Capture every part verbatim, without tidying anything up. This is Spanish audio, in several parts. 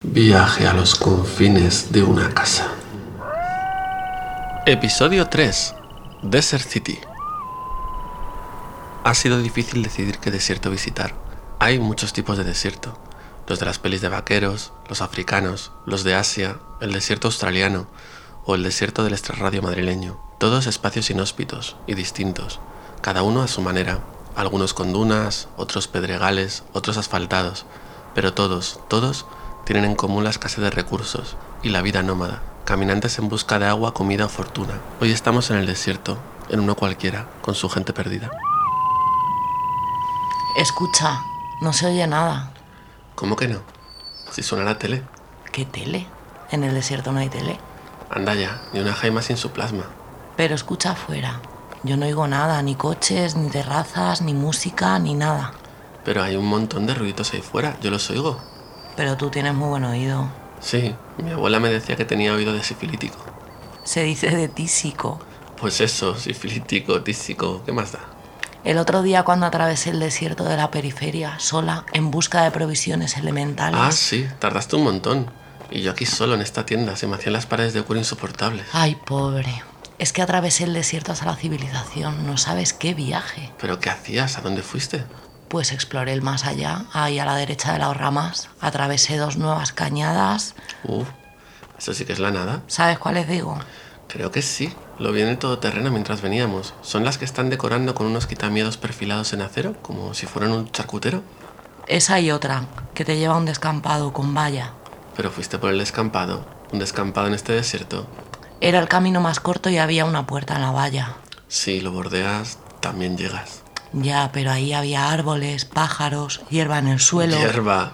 Viaje a los confines de una casa. Episodio tres. Desert City. Ha sido difícil decidir qué desierto visitar. Hay muchos tipos de desierto. Los de las pelis de vaqueros, los africanos, los de Asia, el desierto australiano o el desierto del extrarradio madrileño. Todos espacios inhóspitos y distintos, cada uno a su manera. Algunos con dunas, otros pedregales, otros asfaltados. Pero todos, todos tienen en común la escasez de recursos y la vida nómada. Caminantes en busca de agua, comida o fortuna. Hoy estamos en el desierto, en uno cualquiera, con su gente perdida. Escucha, no se oye nada. ¿Cómo que no? Si suena la tele. ¿Qué tele? En el desierto no hay tele. Anda ya, ni una jaima sin su plasma. Pero escucha afuera. Yo no oigo nada, ni coches, ni terrazas, ni música, ni nada. Pero hay un montón de ruiditos ahí fuera, yo los oigo. Pero tú tienes muy buen oído. Sí, mi abuela me decía que tenía oído de sifilítico. Se dice de tísico. Pues eso, sifilítico, tísico, ¿qué más da? El otro día cuando atravesé el desierto de la periferia, sola, en busca de provisiones elementales... Ah, sí, tardaste un montón. Y yo aquí solo en esta tienda, se me hacían las paredes de cuero insoportables. Ay, pobre. Es que atravesé el desierto hasta la civilización. No sabes qué viaje. ¿Pero qué hacías? ¿A dónde fuiste? Pues exploré el más allá, ahí a la derecha de las ramas. Atravesé dos nuevas cañadas. Uf, eso sí que es la nada. ¿Sabes cuáles digo? Creo que sí. Lo vi en el todoterreno mientras veníamos. ¿Son las que están decorando con unos quitamiedos perfilados en acero? Como si fueran un charcutero. Esa y otra, que te lleva a un descampado con valla. Pero fuiste por el descampado. ¿Un descampado en este desierto? Era el camino más corto y había una puerta en la valla. Si lo bordeas, también llegas. Ya, pero ahí había árboles, pájaros, hierba en el suelo. ¿Hierba?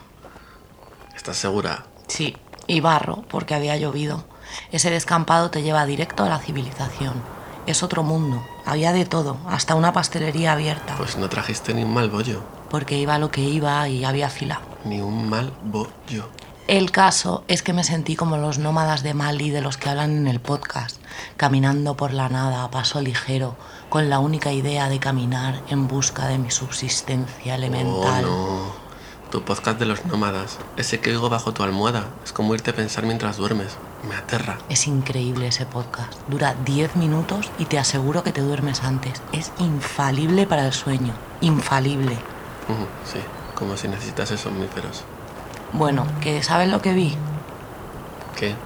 ¿Estás segura? Sí, y barro, porque había llovido. Ese descampado te lleva directo a la civilización. Es otro mundo. Había de todo, hasta una pastelería abierta. Pues no trajiste ni un mal bollo. Porque iba lo que iba y había fila. Ni un mal bollo. El caso es que me sentí como los nómadas de Mali de los que hablan en el podcast, caminando por la nada a paso ligero, con la única idea de caminar en busca de mi subsistencia elemental. Oh, no. Tu podcast de los nómadas, ese que oigo bajo tu almohada, es como irte a pensar mientras duermes. Me aterra. Es increíble ese podcast. Dura diez minutos y te aseguro que te duermes antes. Es infalible para el sueño. Infalible. Uh, sí, como si necesitase somníferos. Bueno, ¿que sabes lo que vi? ¿Qué?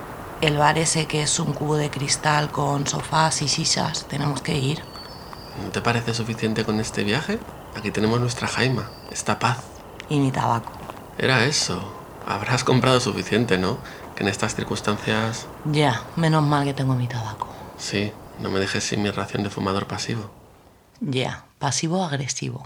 El bar ese que es un cubo de cristal con sofás y sillas. Tenemos que ir. ¿No te parece suficiente con este viaje? Aquí tenemos nuestra jaima, esta paz. Y mi tabaco. Era eso. Habrás comprado suficiente, ¿no? Que en estas circunstancias... Ya, menos mal que tengo mi tabaco. Sí, no me dejes sin mi ración de fumador pasivo. Ya, pasivo-agresivo.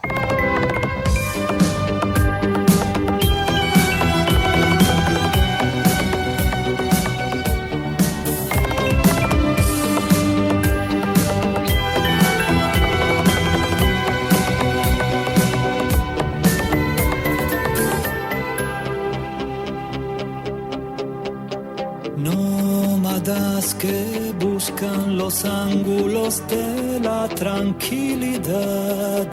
Nómadas que buscan los ángulos de la tranquilidad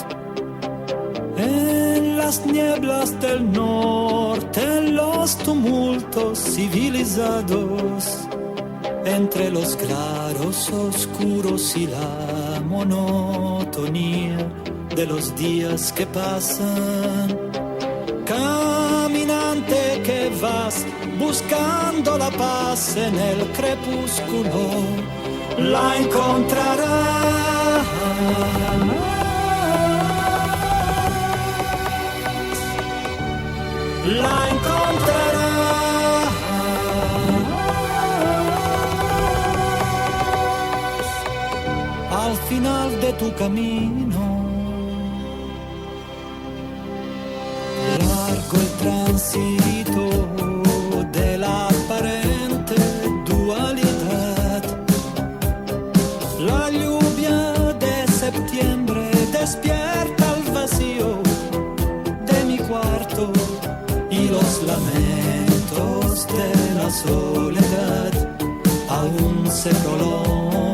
en las nieblas del norte, en los tumultos civilizados, entre los claros oscuros y la monotonía de los días que pasan. Caminante que vas buscando la paz en el crepúsculo, la encontrarás. La encontrarás. Al final de tu camino. Largo el tránsito de la aparente dualidad. La lluvia de septiembre despierta el vacío de mi cuarto y los lamentos de la soledad aún se prolongan.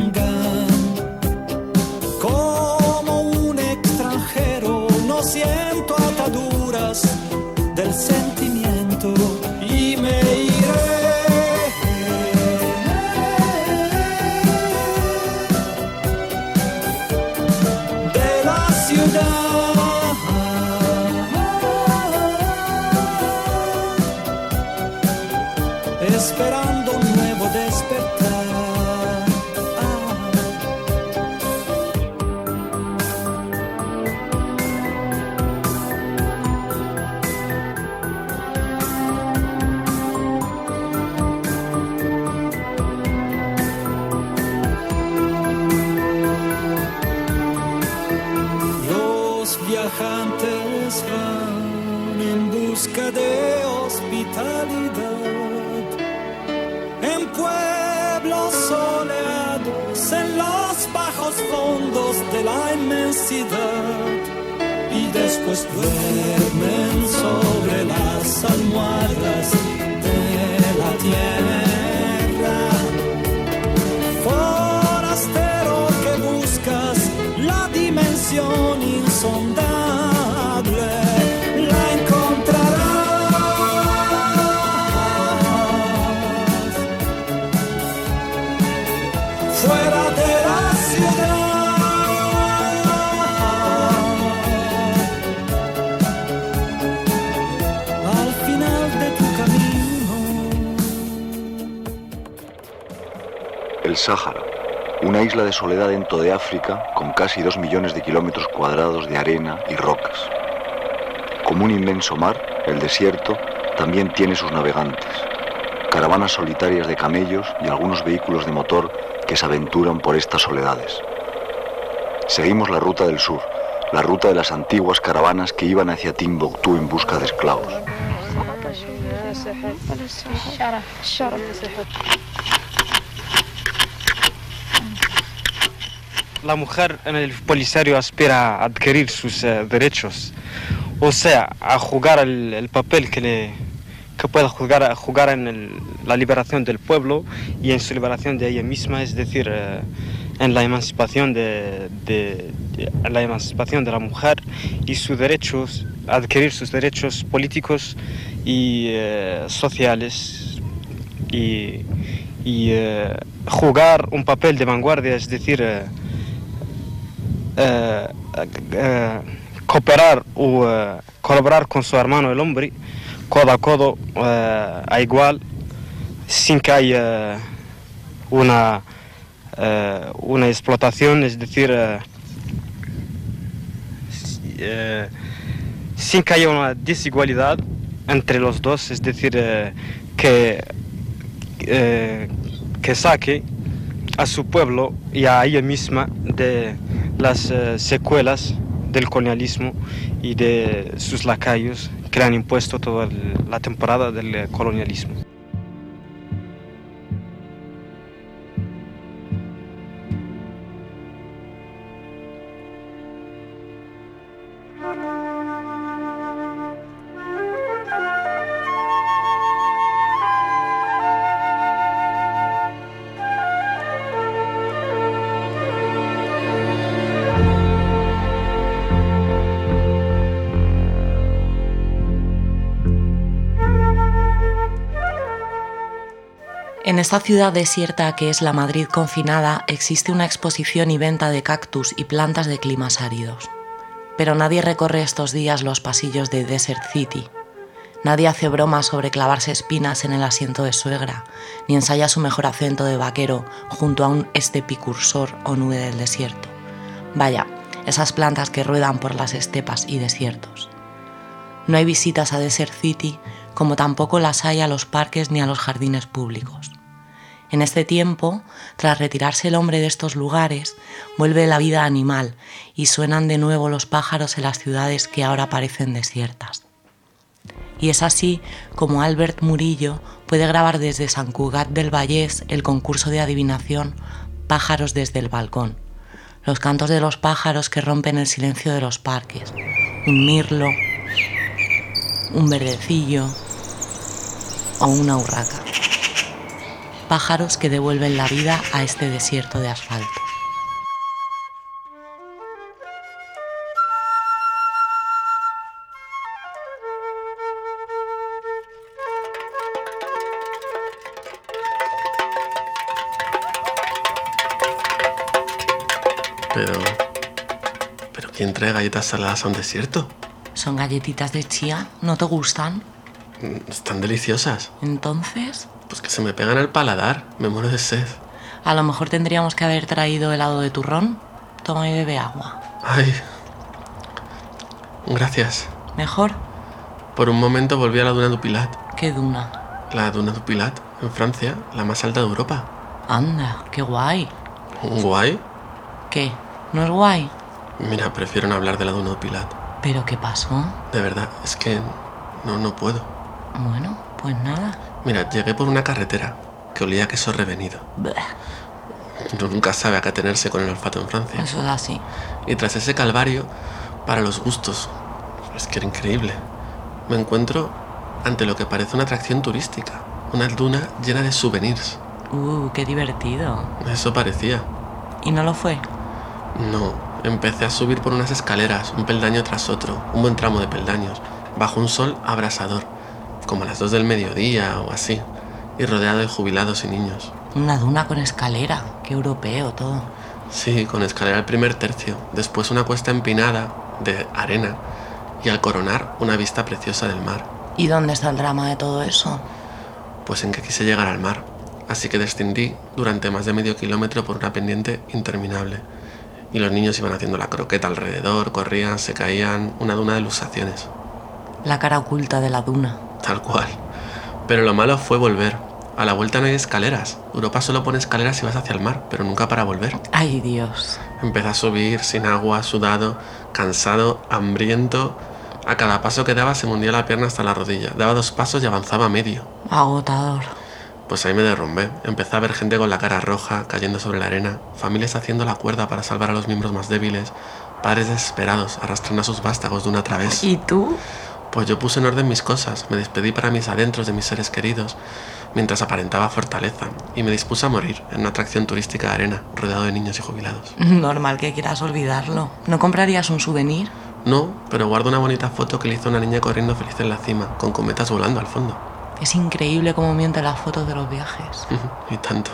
Como un extranjero no siento ataduras del sentimiento y esperando un nuevo despertar. Viajantes van en busca de hospitalidad en pueblos soleados, en los bajos fondos de la inmensidad, y después duermen sobre las almohadas de la tierra. Forastero que buscas la dimensión insondable, la encontrarás fuera de la ciudad. Al final de tu camino. El Sáhara, una isla de soledad dentro de África con casi dos millones de kilómetros cuadrados de arena y rocas. Como un inmenso mar, el desierto también tiene sus navegantes, caravanas solitarias de camellos y algunos vehículos de motor que se aventuran por estas soledades. Seguimos la ruta del sur, la ruta de las antiguas caravanas que iban hacia Timbuktu en busca de esclavos. La mujer en el Polisario aspira a adquirir sus uh, derechos, o sea, a jugar el, el papel que, le, que pueda jugar, jugar en el, la liberación del pueblo y en su liberación de ella misma, es decir, uh, en la emancipación de, de, de, la emancipación de la mujer y sus derechos, adquirir sus derechos políticos y uh, sociales y, y uh, jugar un papel de vanguardia, es decir, uh, Uh, uh, cooperar o uh, colaborar con su hermano el hombre, codo a codo, uh, a igual, sin que haya una, uh, una explotación, es decir, uh, uh, sin que haya una desigualdad entre los dos, es decir, uh, que, uh, que saque a su pueblo y a ella misma de las uh, secuelas del colonialismo y de sus lacayos que le han impuesto toda la temporada del colonialismo. En esta ciudad desierta que es la Madrid confinada existe una exposición y venta de cactus y plantas de climas áridos. Pero nadie recorre estos días los pasillos de Desert City. Nadie hace bromas sobre clavarse espinas en el asiento de suegra, ni ensaya su mejor acento de vaquero junto a un estepicursor o nube del desierto. Vaya, esas plantas que ruedan por las estepas y desiertos. No hay visitas a Desert City, como tampoco las hay a los parques ni a los jardines públicos. En este tiempo, tras retirarse el hombre de estos lugares, vuelve la vida animal y suenan de nuevo los pájaros en las ciudades que ahora parecen desiertas. Y es así como Albert Murillo puede grabar desde Sant Cugat del Vallès el concurso de adivinación Pájaros desde el balcón, los cantos de los pájaros que rompen el silencio de los parques, un mirlo, un verdecillo o una urraca. Pájaros que devuelven la vida a este desierto de asfalto. Pero... ¿Pero quién trae galletas saladas a un desierto? Son galletitas de chía, ¿no te gustan? Están deliciosas. Entonces, Pues que se me pegan al paladar. Me muero de sed. a lo mejor tendríamos que haber traído helado de turrón. Toma y bebe agua. Ay. Gracias. ¿Mejor? Por un momento volví a la Duna du Pilat. ¿Qué duna? La Duna du Pilat, en Francia, la más alta de Europa. Anda, qué guay. ¿Guay? ¿Qué? ¿No es guay? Mira, prefiero no hablar de la Duna du Pilat. ¿Pero qué pasó? De verdad, es que no, no puedo. Bueno, pues nada. Mira, llegué por una carretera que olía a queso revenido. Bleh, Uno nunca sabe a qué atenerse con el olfato en Francia. eso es así. Y tras ese calvario, para los gustos, es que era increíble. Me encuentro ante lo que parece una atracción turística. Una duna llena de souvenirs. Uh, qué divertido. Eso parecía. ¿Y no lo fue? No, empecé a subir por unas escaleras, un peldaño tras otro, un buen tramo de peldaños, bajo un sol abrasador, como a las dos del mediodía o así, y rodeado de jubilados y niños. Una duna con escalera. Qué europeo todo. Sí, con escalera al primer tercio, después una cuesta empinada de arena y al coronar una vista preciosa del mar. ¿Y dónde está el drama de todo eso? Pues en que quise llegar al mar, así que descendí durante más de medio kilómetro por una pendiente interminable. Y los niños iban haciendo la croqueta alrededor, corrían, se caían, una duna de luxaciones. La cara oculta de la duna. Tal cual. Pero lo malo fue volver. A la vuelta no hay escaleras. Europa solo pone escaleras si vas hacia el mar, pero nunca para volver. Ay, Dios. Empecé a subir sin agua, sudado, cansado, hambriento. A cada paso que daba se me hundía la pierna hasta la rodilla. Daba dos pasos y avanzaba medio. Agotador. Pues ahí me derrumbé. Empecé a ver gente con la cara roja, cayendo sobre la arena, familias haciendo la cuerda para salvar a los miembros más débiles, padres desesperados arrastrando a sus vástagos de una través. ¿Y tú? Pues yo puse en orden mis cosas, me despedí para mis adentros de mis seres queridos, mientras aparentaba fortaleza, y me dispuse a morir en una atracción turística de arena, rodeado de niños y jubilados. Normal que quieras olvidarlo. ¿No comprarías un souvenir? No, pero guardo una bonita foto que le hizo una niña corriendo feliz en la cima, con cometas volando al fondo. Es increíble cómo mienten las fotos de los viajes. Y tanto.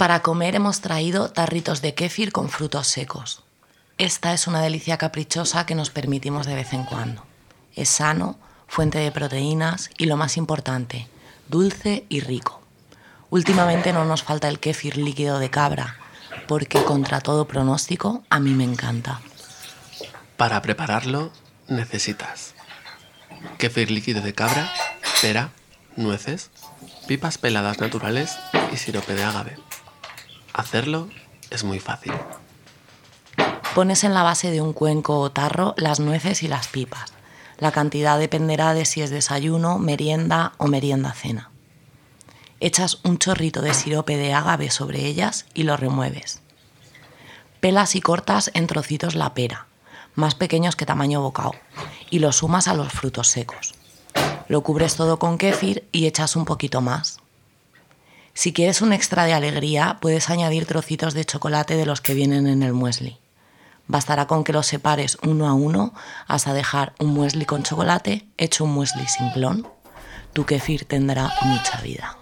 Para comer hemos traído tarritos de kéfir con frutos secos. Esta es una delicia caprichosa que nos permitimos de vez en cuando. Es sano, fuente de proteínas y, lo más importante, dulce y rico. Últimamente no nos falta el kéfir líquido de cabra, porque contra todo pronóstico a mí me encanta. Para prepararlo necesitas kéfir líquido de cabra, pera, nueces, pipas peladas naturales y sirope de agave. Hacerlo es muy fácil. Pones en la base de un cuenco o tarro las nueces y las pipas. La cantidad dependerá de si es desayuno, merienda o merienda-cena. Echas un chorrito de sirope de agave sobre ellas y lo remueves. Pelas y cortas en trocitos la pera, más pequeños que tamaño bocado, y lo sumas a los frutos secos. Lo cubres todo con kéfir y echas un poquito más. Si quieres un extra de alegría, puedes añadir trocitos de chocolate de los que vienen en el muesli. Bastará con que los separes uno a uno hasta dejar un muesli con chocolate hecho un muesli simplón. Tu kéfir tendrá mucha vida.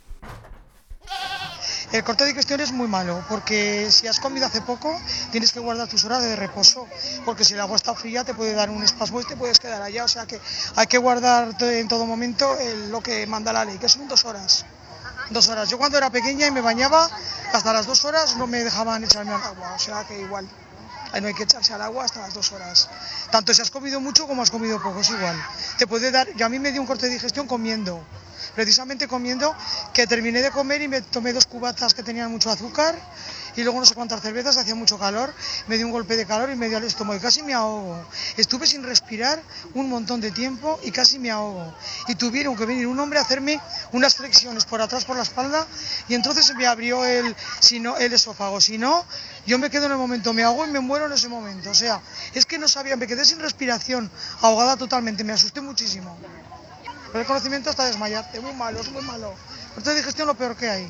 El corte de digestión es muy malo, porque si has comido hace poco, tienes que guardar tus horas de reposo, porque si el agua está fría te puede dar un espasmo y te puedes quedar allá, o sea que hay que guardar en todo momento el, lo que manda la ley, que son dos horas. Dos horas. Yo cuando era pequeña y me bañaba, hasta las dos horas no me dejaban echarme al agua, o sea que igual. Ahí no hay que echarse al agua hasta las dos horas. Tanto si has comido mucho como has comido poco, es igual. Te puede dar, yo a mí me dio un corte de digestión comiendo. Precisamente comiendo, que terminé de comer y me tomé dos cubatas que tenían mucho azúcar y luego no sé cuántas cervezas, hacía mucho calor, me dio un golpe de calor y me dio al estómago y casi me ahogo. Estuve sin respirar un montón de tiempo y casi me ahogo. Y tuvieron que venir un hombre a hacerme unas flexiones por atrás, por la espalda, y entonces me abrió el, si no, el esófago. Si no, yo me quedo en el momento, me ahogo y me muero en ese momento. O sea, es que no sabía, me quedé sin respiración, ahogada totalmente, me asusté muchísimo. Pero el conocimiento hasta desmayarte, muy malo, es muy malo. Corte de digestión lo peor que hay.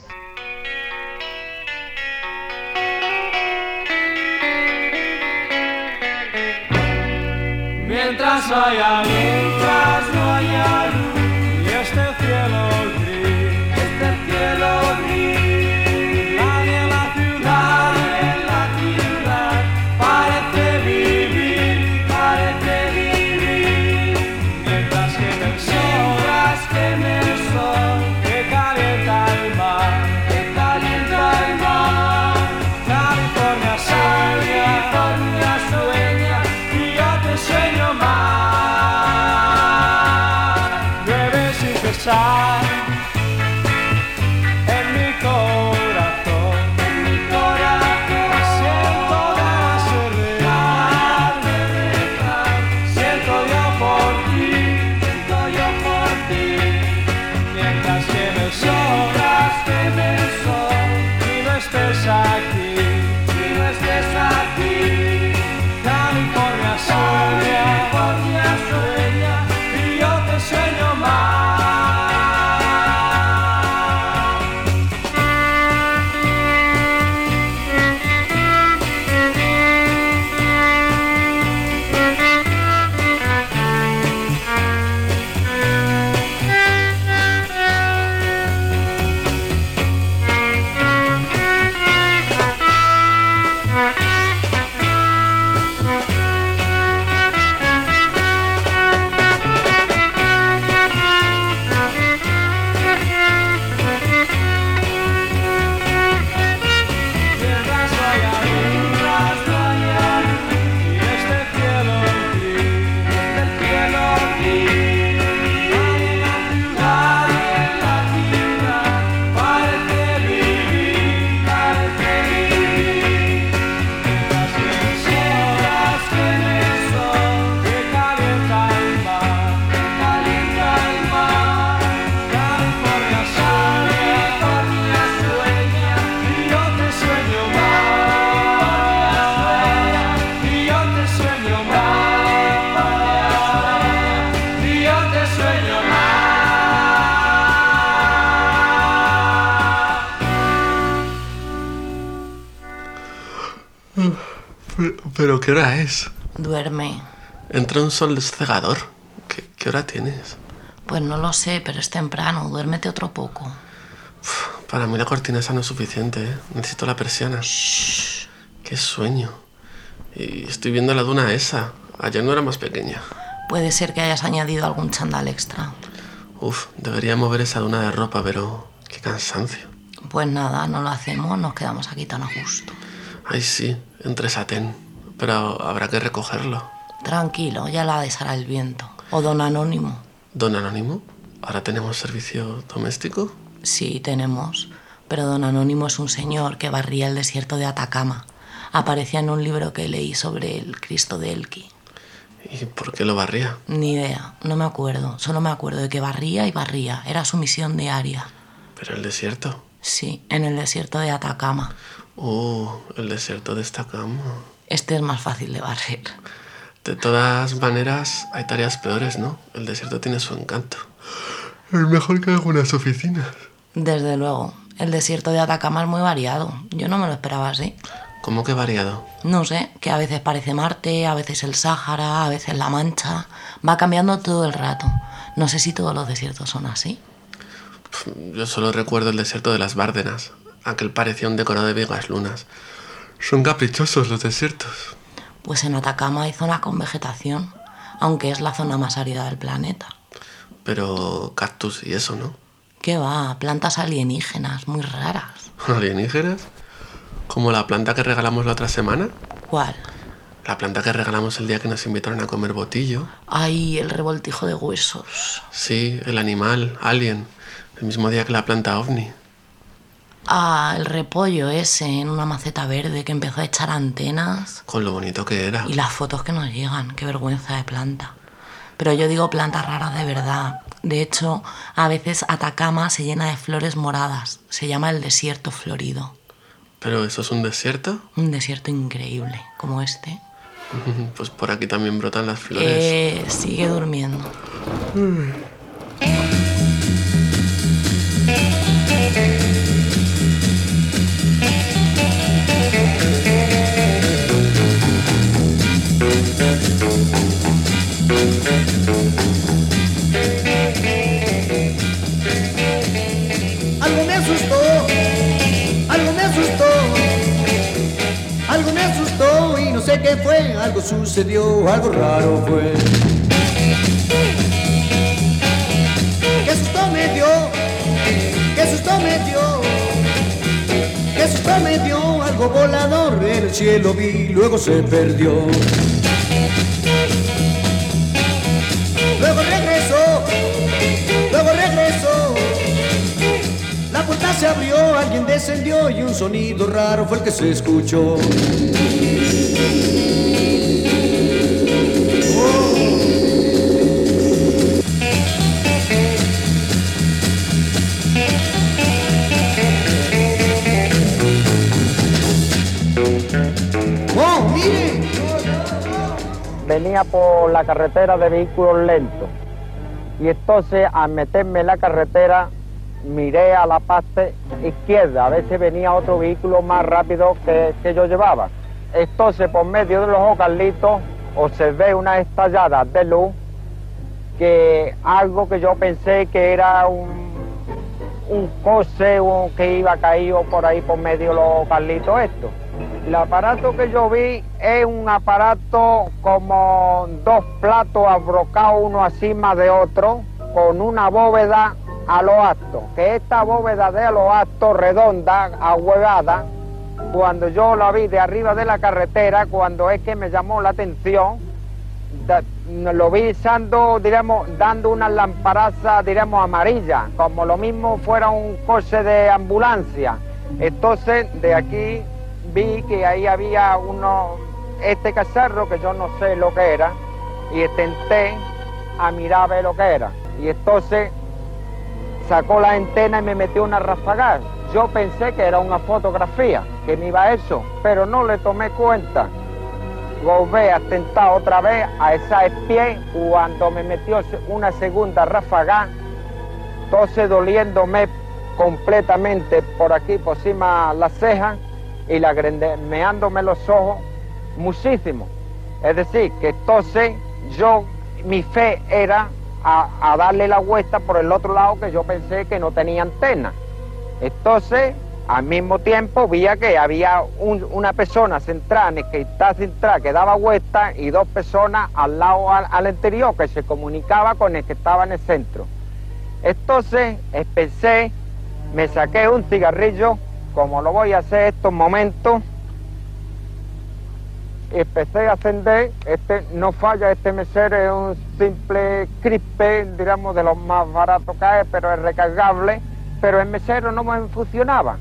Mientras no haya luz, mientras no haya luz, y este cielo gris, este cielo gris, nadie en la ciudad, nadie en la ciudad, parece vivir, parece vivir, mientras que me mientras que me sol, que calienta el mar, que calienta el mar, California sueña, California sueña, y yo te sueño más. Llueve sin cesar en mi corazón, en mi corazón. Siento ganas de rezar, de rezar. Siento yo por ti, siento yo por ti. Mientras que me sobras, que me sobras, y no estés aquí, y no estés aquí. California sueña, California sueña, y yo te sueño más. Mientras no haya luz, mientras no haya luz, y este cielo gris, este cielo gris, nadie en la ciudad, nadie en la ciudad, parece vivir, parece vivir. Mientras que me sobras, que me son, que calienta el mar, que calienta el mar, California sueña, California sueña, y yo te sueño más, y yo te sueño más, y yo te sueño más. Pero, pero ¿qué hora es? Duerme. Entra un sol descegador. ¿Qué, qué hora tienes? Pues no lo sé, pero es temprano. Duérmete otro poco. Uf, Para mí la cortina esa no es suficiente, ¿eh? Necesito la persiana. Shh. ¡Qué sueño! Y estoy viendo la duna esa. Ayer no era más pequeña. Puede ser que hayas añadido algún chándal extra. Uf, debería mover esa duna de ropa, pero qué cansancio. Pues nada, no lo hacemos, nos quedamos aquí tan a gusto. Ay, sí, entre satén. Pero habrá que recogerlo. Tranquilo, ya la deshará el viento. O don Anónimo. ¿Don Anónimo? ¿Ahora tenemos servicio doméstico? Sí, tenemos. Pero don Anónimo es un señor que barría el desierto de Atacama. Aparecía en un libro que leí sobre el Cristo de Elqui. ¿Y por qué lo barría? Ni idea, no me acuerdo. Solo me acuerdo de que barría y barría. Era su misión diaria. ¿Pero el desierto? Sí, en el desierto de Atacama. Uh, el desierto de Atacama. Este es más fácil de barrer. De todas maneras, hay tareas peores, ¿no? El desierto tiene su encanto. Es mejor que algunas oficinas. Desde luego, el desierto de Atacama es muy variado. Yo no me lo esperaba así. ¿Cómo que variado? No sé, que a veces parece Marte, a veces el Sáhara, a veces la Mancha. Va cambiando todo el rato. No sé si todos los desiertos son así. Yo solo recuerdo el desierto de las Bárdenas. Aquel parecía un decorado de viejas lunas. Son caprichosos los desiertos. Pues en Atacama hay zonas con vegetación, aunque es la zona más árida del planeta. Pero cactus y eso, ¿no? ¿Qué va? Plantas alienígenas, muy raras. ¿Alienígenas? ¿Como la planta que regalamos la otra semana? ¿Cuál? La planta que regalamos el día que nos invitaron a comer botillo. Ay, el revoltijo de huesos. Sí, el animal, alien. El mismo día que la planta ovni. Ah, el repollo ese en una maceta verde que empezó a echar antenas. Con lo bonito que era. Y las fotos que nos llegan, qué vergüenza de planta. Pero yo digo plantas raras de verdad. De hecho, a veces Atacama se llena de flores moradas. Se llama el desierto florido. ¿Pero eso es un desierto? Un desierto increíble, como este. Pues por aquí también brotan las flores. Eh, sigue durmiendo. Algo me asustó, algo me asustó, algo me asustó y no sé qué fue, algo sucedió, algo raro fue. ¿Qué susto me dio? ¿Qué susto me dio? ¿Qué susto me dio? Algo volador en el cielo vi, luego se perdió. Luego regresó, luego regresó. La puerta se abrió, alguien descendió y un sonido raro fue el que se escuchó. ¡Oh, mire! Venía por la carretera de vehículos lentos y entonces al meterme en la carretera miré a la parte izquierda a ver si venía otro vehículo más rápido que, que yo llevaba. Entonces por medio de los ojalitos observé una estallada de luz, que algo que yo pensé que era un, un coche un, que iba caído por ahí por medio de los ojalitos estos. El aparato que yo vi es un aparato como dos platos abrocados uno encima de otro, con una bóveda a lo alto, que esta bóveda de a lo alto, redonda, ahuevada, cuando yo la vi de arriba de la carretera, cuando es que me llamó la atención, da, lo vi dando, diremos, dando una lamparaza, diremos, amarilla, como lo mismo fuera un coche de ambulancia. Entonces, de aquí vi que ahí había uno, este cacharro, que yo no sé lo que era, y intenté a mirar a ver lo que era. Y entonces sacó la antena y me metió una ráfaga. Yo pensé que era una fotografía, que me iba a eso, pero no le tomé cuenta. Volví a tentar otra vez a esa espie cuando me metió una segunda ráfaga, entonces doliéndome completamente por aquí, por encima la ceja, y lagrimeándome los ojos muchísimo. Es decir, que entonces yo, mi fe era a, a darle la vuelta por el otro lado, que yo pensé que no tenía antena. Entonces, al mismo tiempo, veía que había un, una persona centrada en el que está centrada, que daba vuelta, y dos personas al lado, al, al interior, que se comunicaba con el que estaba en el centro. Entonces, pensé, me saqué un cigarrillo, como lo voy a hacer en estos momentos, y empecé a encender. Este no falla, este mesero es un simple crispe, digamos, de los más baratos que hay, pero es recargable, pero el mesero no me funcionaba.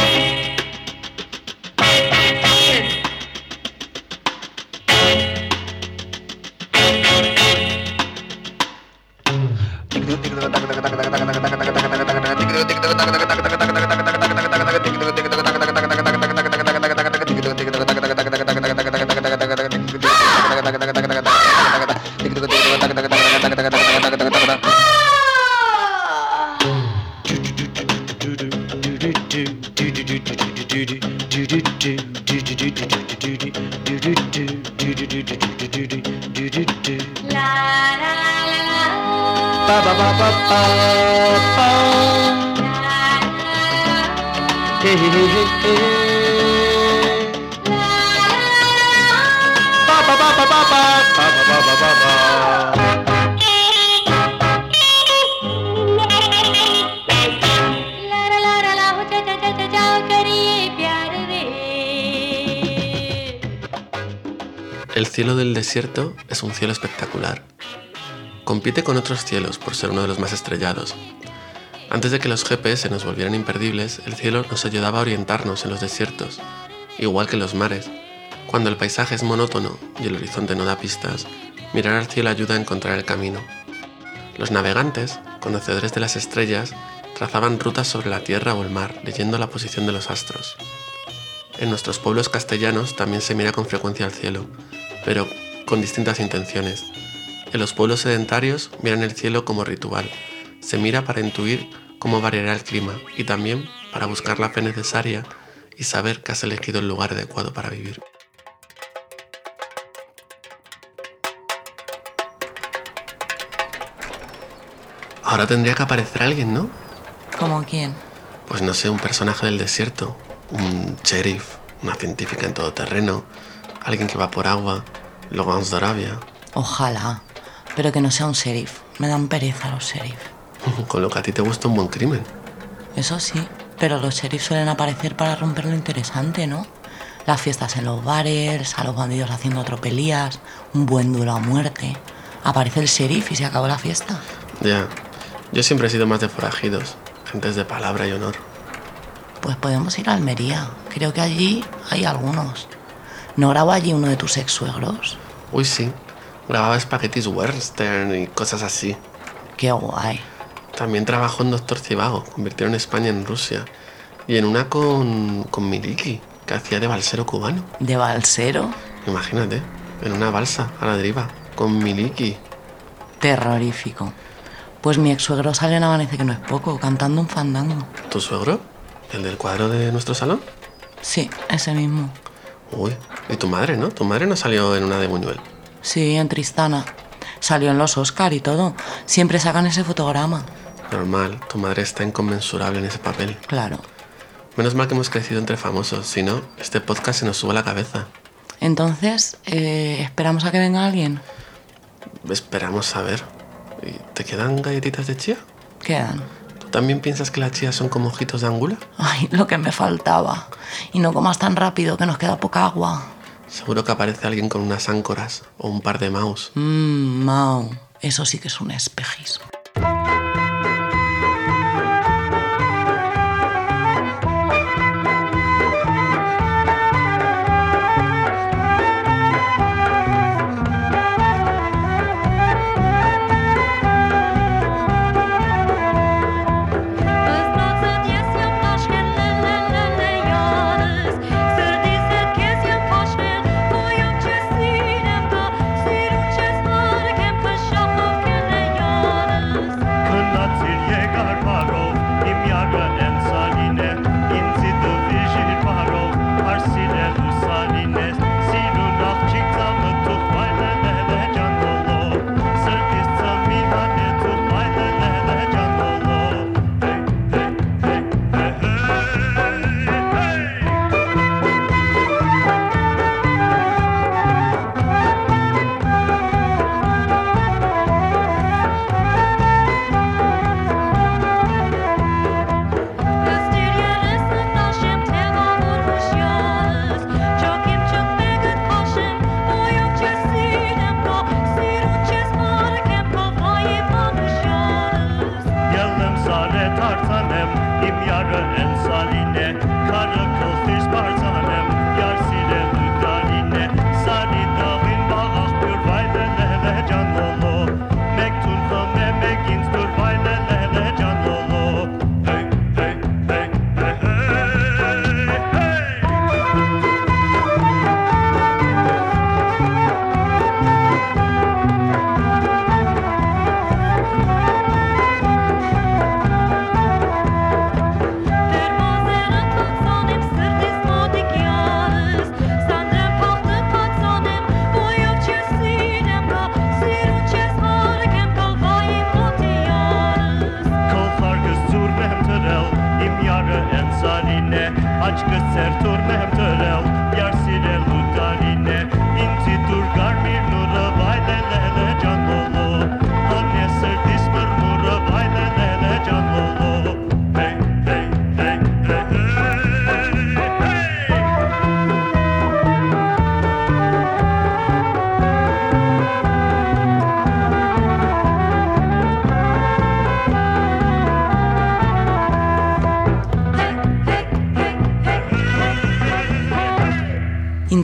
El cielo del desierto es un cielo espectacular. Compite con otros cielos por ser uno de los más estrellados. Antes de que los G P S nos volvieran imperdibles, el cielo nos ayudaba a orientarnos en los desiertos, igual que los mares. Cuando el paisaje es monótono y el horizonte no da pistas, mirar al cielo ayuda a encontrar el camino. Los navegantes, conocedores de las estrellas, trazaban rutas sobre la tierra o el mar, leyendo la posición de los astros. En nuestros pueblos castellanos también se mira con frecuencia al cielo, pero con distintas intenciones. En los pueblos sedentarios miran el cielo como ritual. Se mira para intuir cómo variará el clima y también para buscar la fe necesaria y saber que has elegido el lugar adecuado para vivir. Ahora tendría que aparecer alguien, ¿no? ¿Cómo quién? Pues no sé, un personaje del desierto, un sheriff, una científica en todoterreno, alguien que va por agua, Logans de Arabia. Ojalá, pero que no sea un sheriff. Me dan pereza los sheriff. Con lo que a ti te gusta un buen crimen. Eso sí, pero los sheriffs suelen aparecer para romper lo interesante, ¿no? Las fiestas en los bares, a los bandidos haciendo tropelías, un buen duelo a muerte. Aparece el sheriff y se acabó la fiesta. Ya, yo siempre he sido más de forajidos, gentes de palabra y honor. Pues podemos ir a Almería, creo que allí hay algunos. ¿No grabó allí uno de tus ex-suegros? Uy, sí, grababa espaguetis western y cosas así. Qué guay. También trabajó en Doctor Zivago, convirtieron España en Rusia. Y en una con, con Miliki, que hacía de balsero cubano. ¿De balsero? Imagínate, en una balsa a la deriva, con Miliki. Terrorífico. Pues mi ex-suegro sale en Amanece, que no es poco, cantando un fandango. ¿Tu suegro? ¿El del cuadro de nuestro salón? Sí, ese mismo. Uy, y tu madre, ¿no? Tu madre no salió en una de Buñuel. Sí, en Tristana. Salió en los Oscar y todo. Siempre sacan ese fotograma. Normal, tu madre está inconmensurable en ese papel. Claro. Menos mal que hemos crecido entre famosos, si no, este podcast se nos sube a la cabeza. Entonces, eh, ¿esperamos a que venga alguien? Esperamos a ver. ¿Y te quedan galletitas de chía? Quedan. ¿Tú también piensas que las chías son como ojitos de angula? Ay, lo que me faltaba. Y no comas tan rápido, que nos queda poca agua. Seguro que aparece alguien con unas áncoras o un par de maus. Mmm, mau. Eso sí que es un espejismo.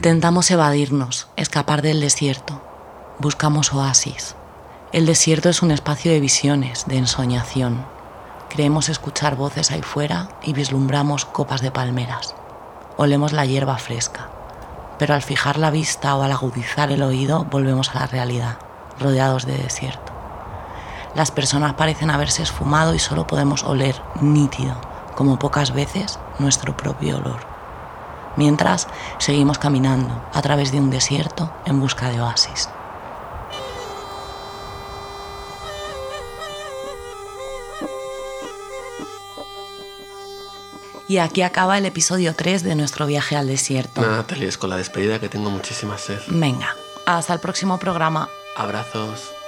Intentamos evadirnos, escapar del desierto. Buscamos oasis. El desierto es un espacio de visiones, de ensoñación. Creemos escuchar voces ahí fuera y vislumbramos copas de palmeras. Olemos la hierba fresca. Pero al fijar la vista o al agudizar el oído, volvemos a la realidad, rodeados de desierto. Las personas parecen haberse esfumado y solo podemos oler nítido, como pocas veces, nuestro propio olor. Mientras, seguimos caminando a través de un desierto en busca de oasis. Y aquí acaba el episodio tres de nuestro viaje al desierto. Nada, te líes con la despedida, que tengo muchísima sed. Venga, hasta el próximo programa. Abrazos.